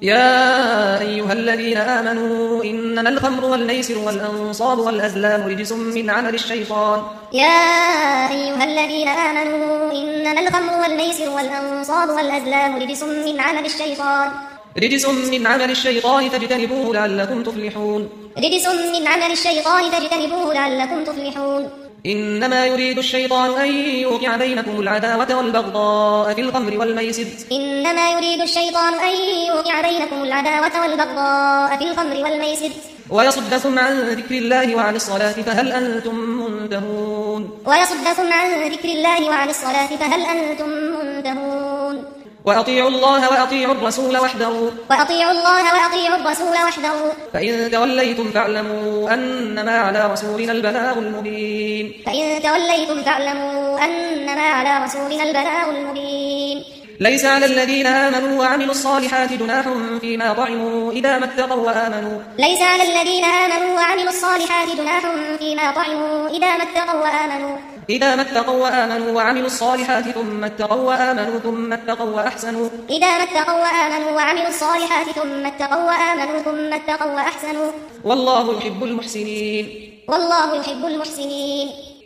يا أيها الذين آمنوا إنما الخمر والميسر والأنصاب والأزلام رجس من عمل الشيطان. يا أيها الذين آمنوا إنما الخمر والميسر والأنصاب والأزلام رجس من عمل الشيطان. رجس من عمل الشيطان فاجتنبوه لعلكم تفلحون. رجس من عمل الشيطان فاجتنبوه لعلكم تفلحون. إنما يريد الشيطان أن يوقع بينكم العداوة والبغضاء في الخمر والميسر. إنما يريد الشيطان أن يوقع بينكم العداوة والبغضاء في الخمر والميسر ويصدكم عن ذكر الله وعن الصلاة فهل أنتم منتهون. ويصدكم عن ذكر الله وعن الصلاة فهل أنتم منتهون. وأطيعوا الله وأطيعوا الرسول واحذروا. وأطيعوا الله وأطيعوا الرسول واحذروا. فإن توليتم فاعلموا أنما على رسولنا البلاغ المبين. فإن توليتم فاعلموا أنما على رسولنا البلاغ المبين. ليس على الذين آمنوا وعملوا الصالحات جناح فيما طعموا إذا ما اتقوا وآمنوا. ليس على الذين آمنوا وعملوا الصالحات جناح فيما طعموا إذا ما اتقوا وآمنوا. إذا ما اتقوا وآمنوا وعملوا الصالحات ثم اتقوا وآمنوا ثم اتقوا وأحسنوا. إذا ما اتقوا وآمنوا وعملوا الصالحات ثم اتقوا وآمنوا ثم اتقوا وأحسنوا. والله يحب المحسنين. والله يحب المحسنين.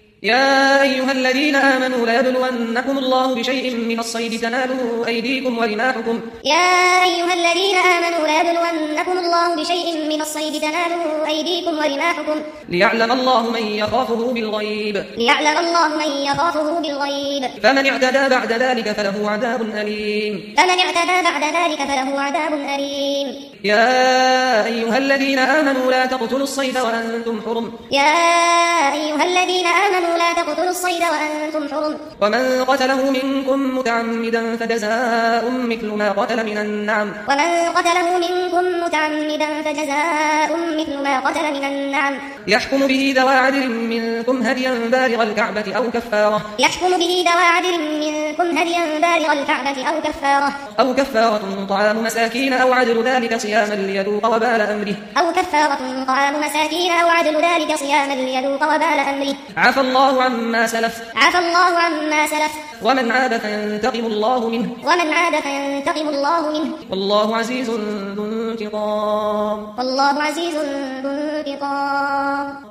يا أيها الذين آمنوا ليبلونكم الله بشيء من الصيد تناله أيديكم ورماحكم. يا أيها الذين آمنوا ليبلونكم الله بشيء من الصيد تناله أيديكم ورماحكم ليعلم الله من يخافه بالغيب. ليعلم الله من يخافه بالغيب. فمن اعتدى بعد ذلك فله عذاب أليم. فمن اعتدى بعد ذلك فله عذاب أليم. يا أيها الذين آمنوا لا تقتلوا الصيد وأنتم حرم. يا أيها الذين آمنوا لا تقتلوا الصيد وأنتم حرم. ومن قتله منكم متعمدا فجزاء مثل ما قتل من النعم. ومن قتله منكم متعمدا فجزاء مثل ما قتل من النعم. يحكم به ذوى عدل منكم هديا بالغ الكعبة أو كفارة. يحكم به ذوى عدل منكم هديا بالغ الكعبة أو كفارة طعام مساكين أو عدل ذلك صياما ليذوق وبال أمره. أو كفارة طعام مساكين أو عدل ذلك صياما ليذوق وبال أمره. عفى الله عما سلف. عفى الله عما سلف. ومن عاد فينتقم الله منه. ومن عاد فينتقم الله منه. والله عزيز ذو انتقام. والله عزيز ذو انتقام.